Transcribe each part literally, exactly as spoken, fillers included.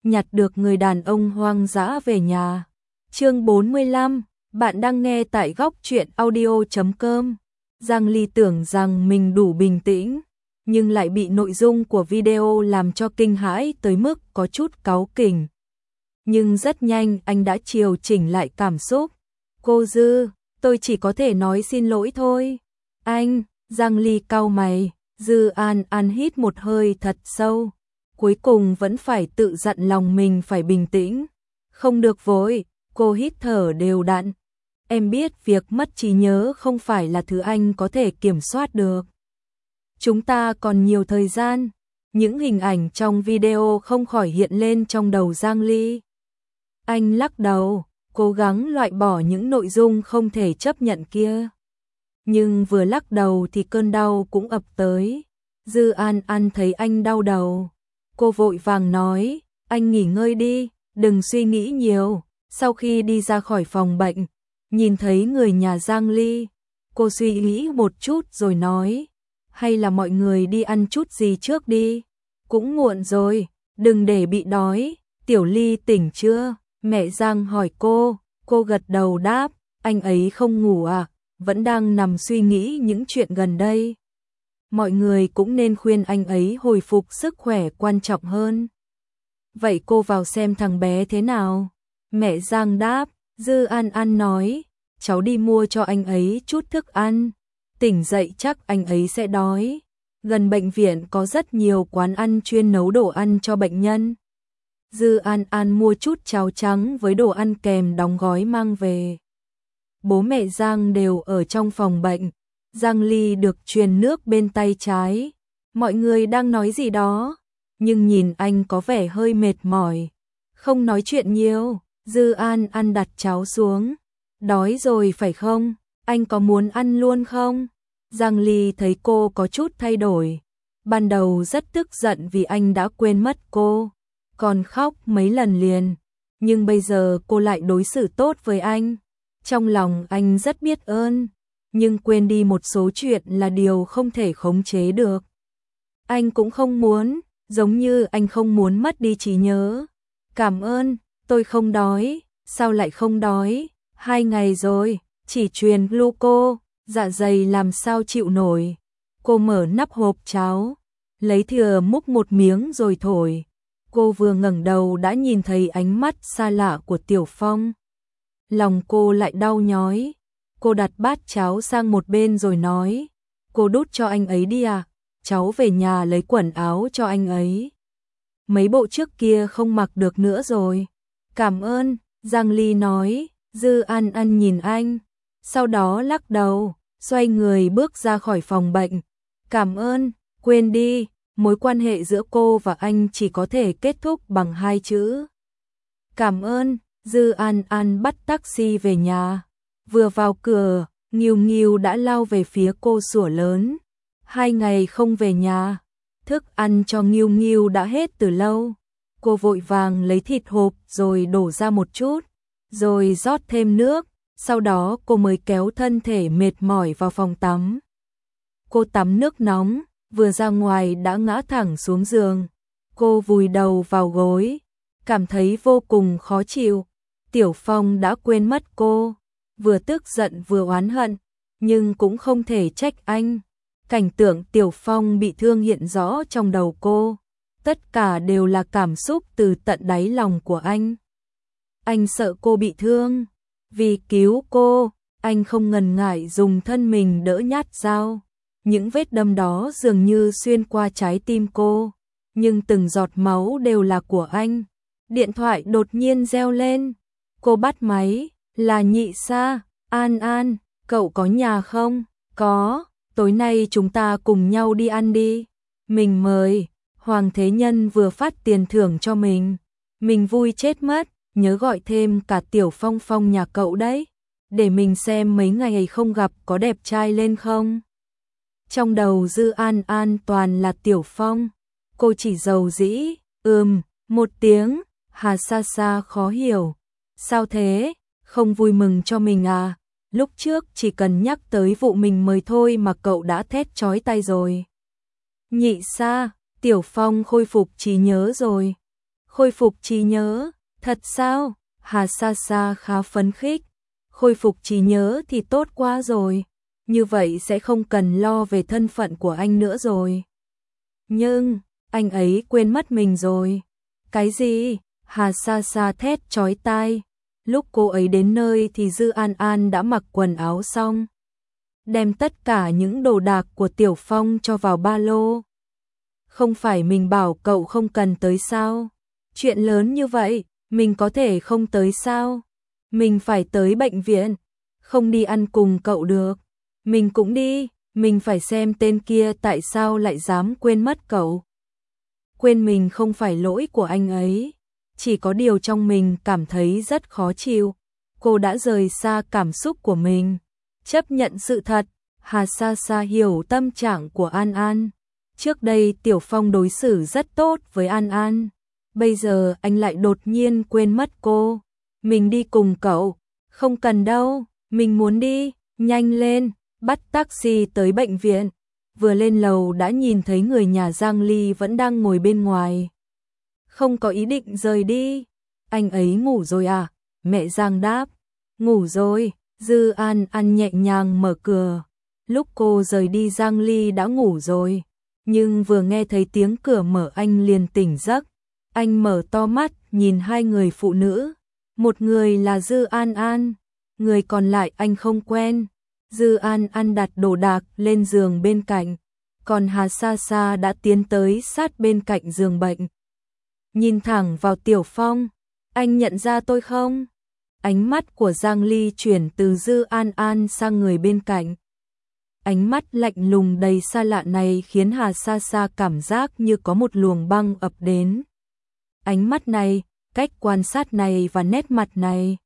nhặt được người đàn ông hoang dã về nhà. Chương bốn mươi lăm, bạn đang nghe tại góc truyện audio chấm com. Giang Ly tưởng rằng mình đủ bình tĩnh, nhưng lại bị nội dung của video làm cho kinh hãi tới mức có chút cáu kỉnh. Nhưng rất nhanh anh đã điều chỉnh lại cảm xúc. Cô Dư, tôi chỉ có thể nói xin lỗi thôi. Anh, Giang Ly cau mày, Dư An An hít một hơi thật sâu. Cuối cùng vẫn phải tự dặn lòng mình phải bình tĩnh. Không được vội, cô hít thở đều đặn. Em biết việc mất trí nhớ không phải là thứ anh có thể kiểm soát được. Chúng ta còn nhiều thời gian. Những hình ảnh trong video không khỏi hiện lên trong đầu Giang Ly. Anh lắc đầu, cố gắng loại bỏ những nội dung không thể chấp nhận kia. Nhưng vừa lắc đầu thì cơn đau cũng ập tới. Dư An An thấy anh đau đầu. Cô vội vàng nói, anh nghỉ ngơi đi, đừng suy nghĩ nhiều. Sau khi đi ra khỏi phòng bệnh, nhìn thấy người nhà Giang Ly, cô suy nghĩ một chút rồi nói, hay là mọi người đi ăn chút gì trước đi. Cũng muộn rồi, đừng để bị đói. Tiểu Ly tỉnh chưa? Mẹ Giang hỏi cô, cô gật đầu đáp, anh ấy không ngủ à, vẫn đang nằm suy nghĩ những chuyện gần đây. Mọi người cũng nên khuyên anh ấy hồi phục sức khỏe quan trọng hơn. Vậy cô vào xem thằng bé thế nào? Mẹ Giang đáp. Dư An An nói, cháu đi mua cho anh ấy chút thức ăn. Tỉnh dậy chắc anh ấy sẽ đói. Gần bệnh viện có rất nhiều quán ăn chuyên nấu đồ ăn cho bệnh nhân. Dư An An mua chút cháo trắng với đồ ăn kèm đóng gói mang về. Bố mẹ Giang đều ở trong phòng bệnh. Giang Ly được truyền nước bên tay trái. Mọi người đang nói gì đó, nhưng nhìn anh có vẻ hơi mệt mỏi, không nói chuyện nhiều. Dư An An đặt cháo xuống. Đói rồi phải không? Anh có muốn ăn luôn không? Giang Ly thấy cô có chút thay đổi. Ban đầu rất tức giận vì anh đã quên mất cô, còn khóc mấy lần liền. Nhưng bây giờ cô lại đối xử tốt với anh. Trong lòng anh rất biết ơn, nhưng quên đi một số chuyện là điều không thể khống chế được. Anh cũng không muốn, giống như anh không muốn mất đi trí nhớ. Cảm ơn, tôi không đói. Sao lại không đói? Hai ngày rồi, chỉ truyền gluco, dạ dày làm sao chịu nổi. Cô mở nắp hộp cháo, lấy thìa múc một miếng rồi thổi. Cô vừa ngẩng đầu đã nhìn thấy ánh mắt xa lạ của Tiểu Phong. Lòng cô lại đau nhói. Cô đặt bát cháo sang một bên rồi nói, cô đút cho anh ấy đi à? Cháu về nhà lấy quần áo cho anh ấy. Mấy bộ trước kia không mặc được nữa rồi. Cảm ơn, Giang Ly nói. Dư An An nhìn anh, sau đó lắc đầu, xoay người bước ra khỏi phòng bệnh. Cảm ơn, quên đi, mối quan hệ giữa cô và anh chỉ có thể kết thúc bằng hai chữ. Cảm ơn. Dư An An bắt taxi về nhà. Vừa vào cửa, Nghiêu Nghiêu đã lao về phía cô sủa lớn. Hai ngày không về nhà, thức ăn cho Nghiêu Nghiêu đã hết từ lâu. Cô vội vàng lấy thịt hộp rồi đổ ra một chút, rồi rót thêm nước. Sau đó cô mới kéo thân thể mệt mỏi vào phòng tắm. Cô tắm nước nóng, vừa ra ngoài đã ngã thẳng xuống giường. Cô vùi đầu vào gối, cảm thấy vô cùng khó chịu. Tiểu Phong đã quên mất cô, vừa tức giận vừa oán hận, nhưng cũng không thể trách anh. Cảnh tượng Tiểu Phong bị thương hiện rõ trong đầu cô, tất cả đều là cảm xúc từ tận đáy lòng của anh. Anh sợ cô bị thương, vì cứu cô, anh không ngần ngại dùng thân mình đỡ nhát dao. Những vết đâm đó dường như xuyên qua trái tim cô, nhưng từng giọt máu đều là của anh. Điện thoại đột nhiên reo lên. Cô bắt máy, là Nhị Sa. An An, cậu có nhà không? Có, tối nay chúng ta cùng nhau đi ăn đi. Mình mời, Hoàng Thế Nhân vừa phát tiền thưởng cho mình. Mình vui chết mất, nhớ gọi thêm cả Tiểu Phong Phong nhà cậu đấy. Để mình xem mấy ngày không gặp có đẹp trai lên không. Trong đầu Dư An An toàn là Tiểu Phong. Cô chỉ dầu dĩ, ừm, một tiếng. Hà Sa Sa khó hiểu. Sao thế, không vui mừng cho mình à? Lúc trước chỉ cần nhắc tới vụ mình mời thôi mà cậu đã thét chói tai rồi. Nhị Sa, Tiểu Phong khôi phục trí nhớ rồi. khôi phục trí nhớ, thật sao? Hà Sa Sa khá phấn khích, khôi phục trí nhớ thì tốt quá rồi, như vậy sẽ không cần lo về thân phận của anh nữa rồi. Nhưng, anh ấy quên mất mình rồi. Cái gì? Hà Sa Sa thét chói tai. Lúc cô ấy đến nơi thì Dư An An đã mặc quần áo xong, đem tất cả những đồ đạc của Tiểu Phong cho vào ba lô. Không phải mình bảo cậu không cần tới sao? Chuyện lớn như vậy, mình có thể không tới sao? Mình phải tới bệnh viện, không đi ăn cùng cậu được. Mình cũng đi, mình phải xem tên kia tại sao lại dám quên mất cậu. Quên mình không phải lỗi của anh ấy, chỉ có điều trong mình cảm thấy rất khó chịu. Cô đã rời xa cảm xúc của mình, chấp nhận sự thật. Hà Sa Sa hiểu tâm trạng của An An. Trước đây Tiểu Phong đối xử rất tốt với An An, bây giờ anh lại đột nhiên quên mất cô. Mình đi cùng cậu. Không cần đâu, mình muốn đi, nhanh lên, bắt taxi tới bệnh viện. Vừa lên lầu đã nhìn thấy người nhà Giang Ly vẫn đang ngồi bên ngoài. Không có ý định rời đi. Anh ấy ngủ rồi à? Mẹ Giang đáp. Ngủ rồi. Dư An An nhẹ nhàng mở cửa. Lúc cô rời đi Giang Ly đã ngủ rồi. Nhưng vừa nghe thấy tiếng cửa mở anh liền tỉnh giấc. Anh mở to mắt nhìn hai người phụ nữ. Một người là Dư An An, người còn lại anh không quen. Dư An An đặt đồ đạc lên giường bên cạnh, còn Hà Sa Sa đã tiến tới sát bên cạnh giường bệnh. Nhìn thẳng vào Tiểu Phong, anh nhận ra tôi không? Ánh mắt của Giang Ly chuyển từ Dư An An sang người bên cạnh. Ánh mắt lạnh lùng đầy xa lạ này khiến Hà Sa Sa cảm giác như có một luồng băng ập đến. Ánh mắt này, cách quan sát này và nét mặt này.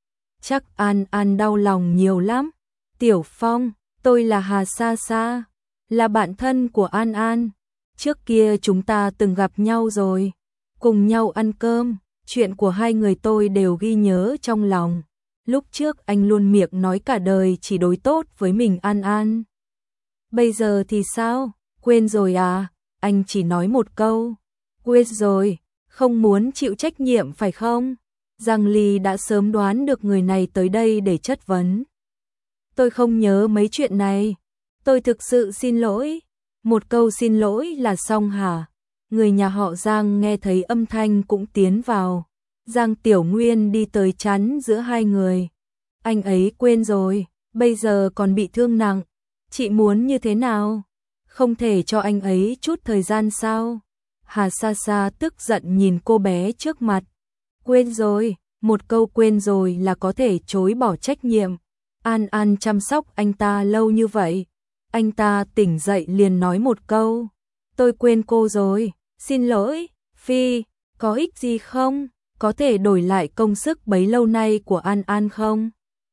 Chắc An An đau lòng nhiều lắm. Tiểu Phong, tôi là Hà Sa Sa, là bạn thân của An An. Trước kia chúng ta từng gặp nhau rồi, cùng nhau ăn cơm, chuyện của hai người tôi đều ghi nhớ trong lòng. Lúc trước anh luôn miệng nói cả đời chỉ đối tốt với mình An An. Bây giờ thì sao? Quên rồi à? Anh chỉ nói một câu. Quên rồi, không muốn chịu trách nhiệm phải không? Giang Ly đã sớm đoán được người này tới đây để chất vấn. Tôi không nhớ mấy chuyện này. Tôi thực sự xin lỗi. Một câu xin lỗi là xong hả? Người nhà họ Giang nghe thấy âm thanh cũng tiến vào. Giang Tiểu Nguyên đi tới chắn giữa hai người. Anh ấy quên rồi, bây giờ còn bị thương nặng. Chị muốn như thế nào? Không thể cho anh ấy chút thời gian sao? Hà Sa Sa tức giận nhìn cô bé trước mặt. Quên rồi, một câu quên rồi là có thể chối bỏ trách nhiệm. An An chăm sóc anh ta lâu như vậy. Anh ta tỉnh dậy liền nói một câu. Tôi quên cô rồi, xin lỗi. Phi, có ích gì không? Có thể đổi lại công sức bấy lâu nay của An An không?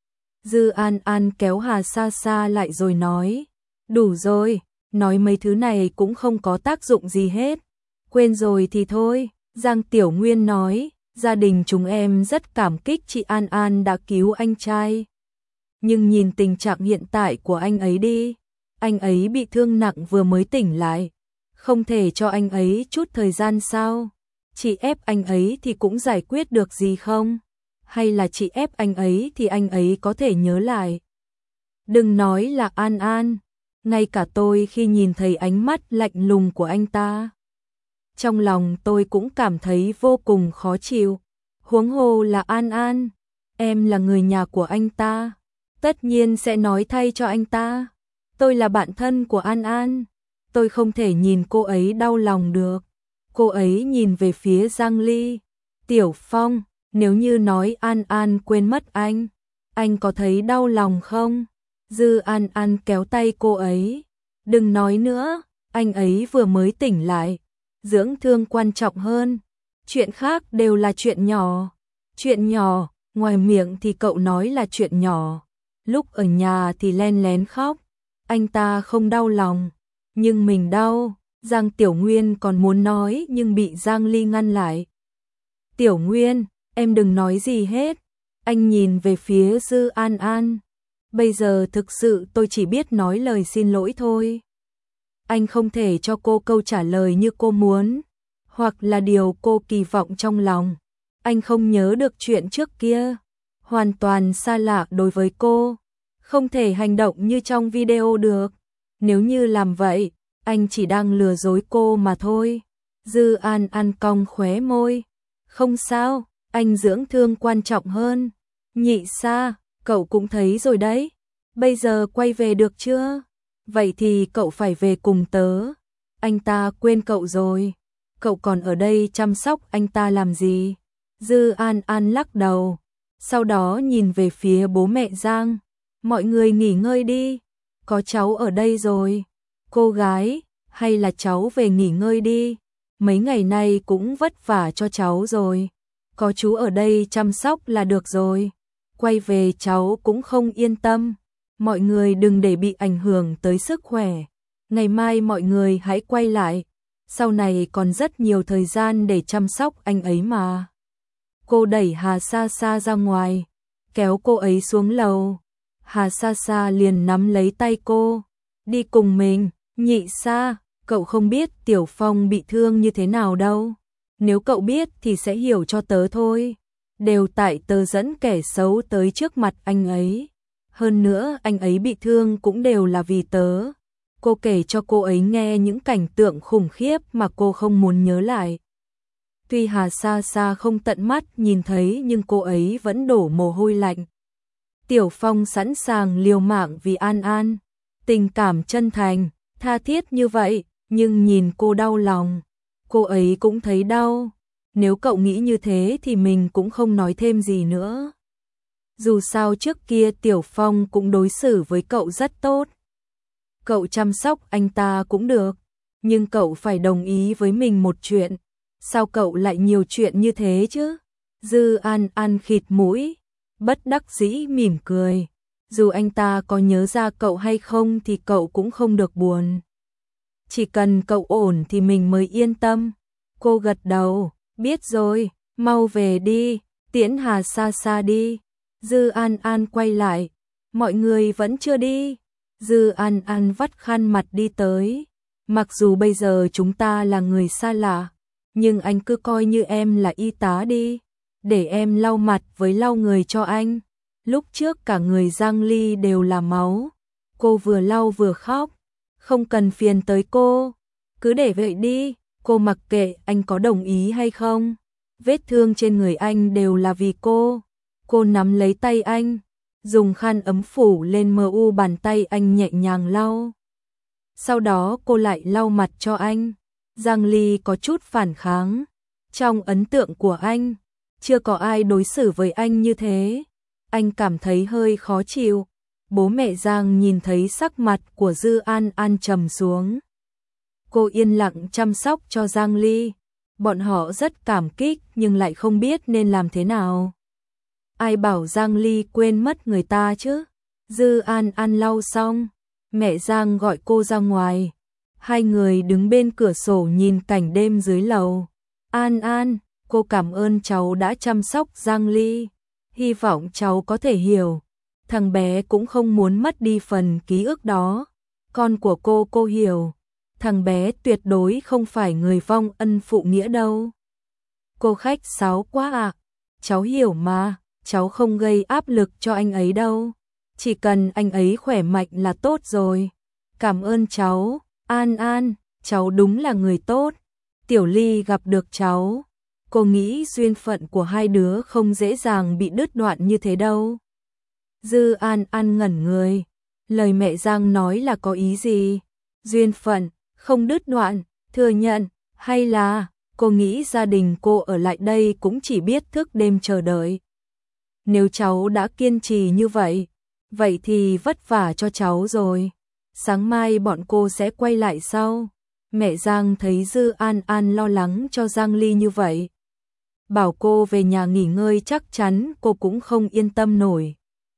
Dư An An kéo Hà Sa Sa lại rồi nói. Đủ rồi, nói mấy thứ này cũng không có tác dụng gì hết. Quên rồi thì thôi. Giang Tiểu Nguyên nói, gia đình chúng em rất cảm kích chị An An đã cứu anh trai. Nhưng nhìn tình trạng hiện tại của anh ấy đi, anh ấy bị thương nặng vừa mới tỉnh lại. Không thể cho anh ấy chút thời gian sao? Chị ép anh ấy thì cũng giải quyết được gì không? Hay là chị ép anh ấy thì anh ấy có thể nhớ lại? Đừng nói là An An, ngay cả tôi khi nhìn thấy ánh mắt lạnh lùng của anh ta, trong lòng tôi cũng cảm thấy vô cùng khó chịu. Huống hồ là An An, em là người nhà của anh ta, tất nhiên sẽ nói thay cho anh ta. Tôi là bạn thân của An An, tôi không thể nhìn cô ấy đau lòng được. Cô ấy nhìn về phía Giang Ly. Tiểu Phong, nếu như nói An An quên mất anh, anh có thấy đau lòng không? Dư An An kéo tay cô ấy. Đừng nói nữa, anh ấy vừa mới tỉnh lại. Dưỡng thương quan trọng hơn. Chuyện khác đều là chuyện nhỏ. Chuyện nhỏ, ngoài miệng thì cậu nói là chuyện nhỏ. Lúc ở nhà thì len lén khóc. Anh ta không đau lòng, nhưng mình đau. Giang Tiểu Nguyên còn muốn nói nhưng bị Giang Ly ngăn lại. Tiểu Nguyên, em đừng nói gì hết. Anh nhìn về phía Dư An An. Bây giờ thực sự tôi chỉ biết nói lời xin lỗi thôi. Anh không thể cho cô câu trả lời như cô muốn. hoặc là điều cô kỳ vọng trong lòng. Anh không nhớ được chuyện trước kia, hoàn toàn xa lạ đối với cô, không thể hành động như trong video được. Nếu như làm vậy, anh chỉ đang lừa dối cô mà thôi. Dư An An cong khóe môi. Không sao, anh dưỡng thương quan trọng hơn. Nhị Sa, cậu cũng thấy rồi đấy. Bây giờ quay về được chưa? Vậy thì cậu phải về cùng tớ. Anh ta quên cậu rồi. Cậu còn ở đây chăm sóc anh ta làm gì? Dư An An lắc đầu. Sau đó nhìn về phía bố mẹ Giang. Mọi người nghỉ ngơi đi. Có cháu ở đây rồi. Cô gái, hay là cháu về nghỉ ngơi đi. Mấy ngày nay cũng vất vả cho cháu rồi. Có chú ở đây chăm sóc là được rồi. Quay về cháu cũng không yên tâm. Mọi người đừng để bị ảnh hưởng tới sức khỏe. Ngày mai mọi người hãy quay lại. Sau này còn rất nhiều thời gian để chăm sóc anh ấy mà. Cô đẩy Hà Sa Sa ra ngoài, kéo cô ấy xuống lầu. Hà Sa Sa liền nắm lấy tay cô. Đi cùng mình, Nhị Sa, cậu không biết Tiểu Phong bị thương như thế nào đâu. Nếu cậu biết thì sẽ hiểu cho tớ thôi. Đều tại tớ dẫn kẻ xấu tới trước mặt anh ấy. Hơn nữa anh ấy bị thương cũng đều là vì tớ. Cô kể cho cô ấy nghe những cảnh tượng khủng khiếp mà cô không muốn nhớ lại. Tuy Hà Sa Sa không tận mắt nhìn thấy nhưng cô ấy vẫn đổ mồ hôi lạnh. Tiểu Phong sẵn sàng liều mạng vì An An. Tình cảm chân thành, tha thiết như vậy, nhưng nhìn cô đau lòng. Cô ấy cũng thấy đau. Nếu cậu nghĩ như thế thì mình cũng không nói thêm gì nữa. Dù sao trước kia Tiểu Phong cũng đối xử với cậu rất tốt. Cậu chăm sóc anh ta cũng được. Nhưng cậu phải đồng ý với mình một chuyện. Sao cậu lại nhiều chuyện như thế chứ? Dư An An khịt mũi, bất đắc dĩ mỉm cười. Dù anh ta có nhớ ra cậu hay không thì cậu cũng không được buồn. Chỉ cần cậu ổn thì mình mới yên tâm. Cô gật đầu, biết rồi, mau về đi, tiễn Hà Sa Sa đi. Dư An An quay lại, mọi người vẫn chưa đi. Dư An An vắt khăn mặt đi tới. Mặc dù bây giờ chúng ta là người xa lạ, nhưng anh cứ coi như em là y tá đi, để em lau mặt với lau người cho anh. Lúc trước cả người Giang Ly đều là máu. Cô vừa lau vừa khóc. Không cần phiền tới cô. Cứ để vậy đi. Cô mặc kệ anh có đồng ý hay không. Vết thương trên người anh đều là vì cô. Cô nắm lấy tay anh, dùng khăn ấm phủ lên mờ u bàn tay anh nhẹ nhàng lau. Sau đó cô lại lau mặt cho anh. Giang Ly có chút phản kháng. Trong ấn tượng của anh, chưa có ai đối xử với anh như thế. Anh cảm thấy hơi khó chịu. Bố mẹ Giang nhìn thấy sắc mặt của Dư An An trầm xuống. Cô yên lặng chăm sóc cho Giang Ly. Bọn họ rất cảm kích nhưng lại không biết nên làm thế nào. Ai bảo Giang Ly quên mất người ta chứ? Dư An An lau xong, mẹ Giang gọi cô ra ngoài. Hai người đứng bên cửa sổ nhìn cảnh đêm dưới lầu. An An, cô cảm ơn cháu đã chăm sóc Giang Ly. Hy vọng cháu có thể hiểu. Thằng bé cũng không muốn mất đi phần ký ức đó. Con của cô cô hiểu. Thằng bé tuyệt đối không phải người vong ân phụ nghĩa đâu. Cô khách sáo quá ạ. À. Cháu hiểu mà, cháu không gây áp lực cho anh ấy đâu. Chỉ cần anh ấy khỏe mạnh là tốt rồi. Cảm ơn cháu, An An, cháu đúng là người tốt. Tiểu Ly gặp được cháu. Cô nghĩ duyên phận của hai đứa không dễ dàng bị đứt đoạn như thế đâu. Dư An An ngẩn người. Lời mẹ Giang nói là có ý gì? Duyên phận, không đứt đoạn, thừa nhận, hay là cô nghĩ gia đình cô ở lại đây cũng chỉ biết thức đêm chờ đợi. Nếu cháu đã kiên trì như vậy, vậy thì vất vả cho cháu rồi. Sáng mai bọn cô sẽ quay lại sau. Mẹ Giang thấy Dư An An lo lắng cho Giang Ly như vậy. Bảo cô về nhà nghỉ ngơi chắc chắn cô cũng không yên tâm nổi.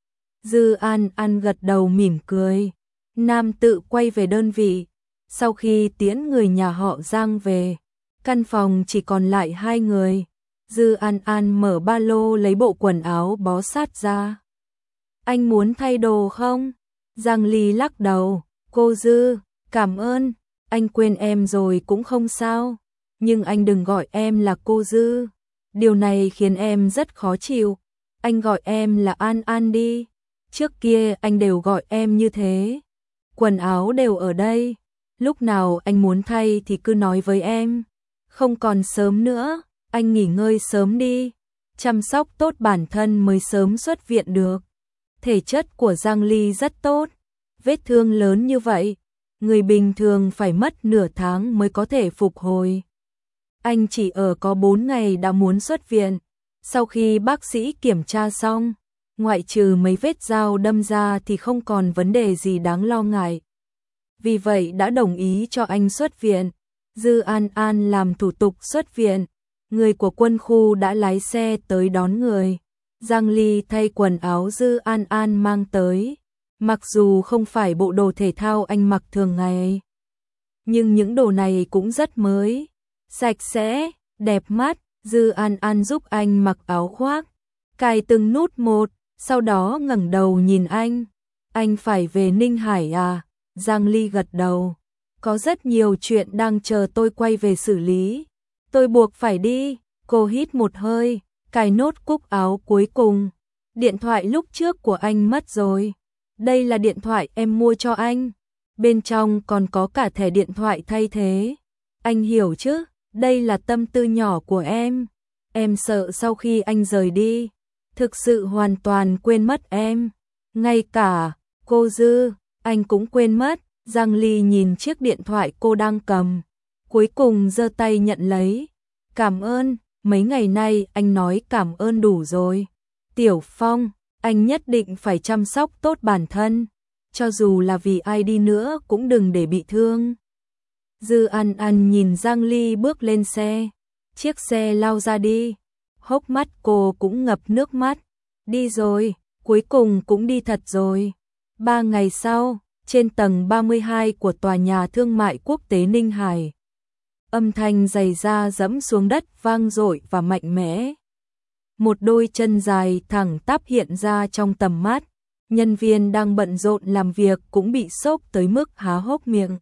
Dư An An gật đầu mỉm cười. Nam tự quay về đơn vị. Sau khi tiễn người nhà họ Giang về, căn phòng chỉ còn lại hai người. Dư An An mở ba lô lấy bộ quần áo bó sát ra. Anh muốn thay đồ không? Giang Ly lắc đầu. Cô Dư, cảm ơn. Anh quên em rồi cũng không sao. Nhưng anh đừng gọi em là cô Dư. Điều này khiến em rất khó chịu. Anh gọi em là An An đi. Trước kia anh đều gọi em như thế. Quần áo đều ở đây. Lúc nào anh muốn thay thì cứ nói với em. Không còn sớm nữa, anh nghỉ ngơi sớm đi. Chăm sóc tốt bản thân mới sớm xuất viện được. Thể chất của Giang Ly rất tốt. Vết thương lớn như vậy, người bình thường phải mất nửa tháng mới có thể phục hồi. Anh chỉ ở có bốn ngày đã muốn xuất viện. Sau khi bác sĩ kiểm tra xong, ngoại trừ mấy vết dao đâm ra thì không còn vấn đề gì đáng lo ngại. Vì vậy đã đồng ý cho anh xuất viện. Dư An An làm thủ tục xuất viện. Người của quân khu đã lái xe tới đón người. Giang Ly thay quần áo Dư An An mang tới. Mặc dù không phải bộ đồ thể thao anh mặc thường ngày, nhưng những đồ này cũng rất mới, sạch sẽ, đẹp mắt. Dư An An giúp anh mặc áo khoác, cài từng nút một, sau đó ngẩng đầu nhìn anh. Anh phải về Ninh Hải à? Giang Ly gật đầu. Có rất nhiều chuyện đang chờ tôi quay về xử lý. Tôi buộc phải đi. Cô hít một hơi, cài nốt cúc áo cuối cùng. Điện thoại lúc trước của anh mất rồi. Đây là điện thoại em mua cho anh. Bên trong còn có cả thẻ điện thoại thay thế. Anh hiểu chứ? Đây là tâm tư nhỏ của em. Em sợ sau khi anh rời đi, thực sự hoàn toàn quên mất em. Ngay cả cô Dư, anh cũng quên mất. Giang Ly nhìn chiếc điện thoại cô đang cầm, cuối cùng giơ tay nhận lấy. Cảm ơn, mấy ngày nay anh nói cảm ơn đủ rồi. Tiểu Phong, anh nhất định phải chăm sóc tốt bản thân, cho dù là vì ai đi nữa cũng đừng để bị thương. Dư An An nhìn Giang Ly bước lên xe, chiếc xe lao ra đi, hốc mắt cô cũng ngập nước mắt. Đi rồi, cuối cùng cũng đi thật rồi. Ba ngày sau, trên tầng ba mươi hai của tòa nhà thương mại quốc tế Ninh Hải, âm thanh giày da dẫm xuống đất vang dội và mạnh mẽ. Một đôi chân dài thẳng tắp hiện ra trong tầm mắt, nhân viên đang bận rộn làm việc cũng bị sốc tới mức há hốc miệng.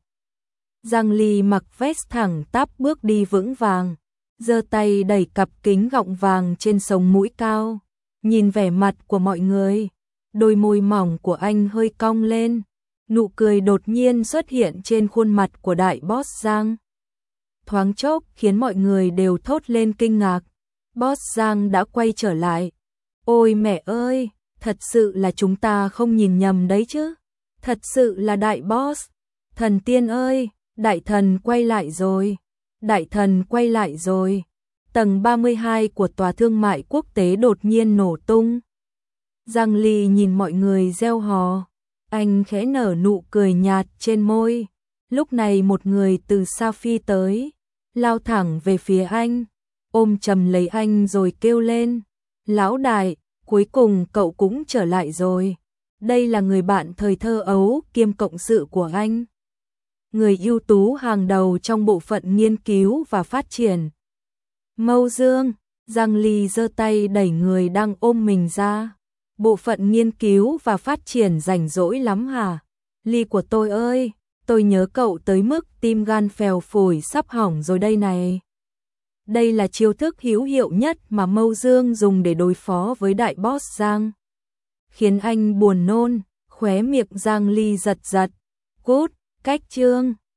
Giang Ly mặc vest thẳng tắp bước đi vững vàng, giơ tay đẩy cặp kính gọng vàng trên sống mũi cao, nhìn vẻ mặt của mọi người, đôi môi mỏng của anh hơi cong lên, nụ cười đột nhiên xuất hiện trên khuôn mặt của đại boss Giang. Thoáng chốc khiến mọi người đều thốt lên kinh ngạc. Boss Giang đã quay trở lại. Ôi mẹ ơi, thật sự là chúng ta không nhìn nhầm đấy chứ. Thật sự là đại boss. Thần tiên ơi, đại thần quay lại rồi. Đại thần quay lại rồi. Tầng ba mươi hai của tòa thương mại quốc tế đột nhiên nổ tung. Giang Ly nhìn mọi người reo hò. Anh khẽ nở nụ cười nhạt trên môi. Lúc này một người từ xa phi tới, lao thẳng về phía anh, ôm chầm lấy anh rồi kêu lên. Lão đại, cuối cùng cậu cũng trở lại rồi. Đây là người bạn thời thơ ấu kiêm cộng sự của anh. Người ưu tú hàng đầu trong bộ phận nghiên cứu và phát triển. Mâu Dương, Giang Ly giơ tay đẩy người đang ôm mình ra. Bộ phận nghiên cứu và phát triển rảnh rỗi lắm hả? Ly của tôi ơi, tôi nhớ cậu tới mức tim gan phèo phổi sắp hỏng rồi đây này. Đây là chiêu thức hữu hiệu nhất mà Mâu Dương dùng để đối phó với đại boss Giang. Khiến anh buồn nôn, khóe miệng Giang Ly giật giật. Cút, cách chương.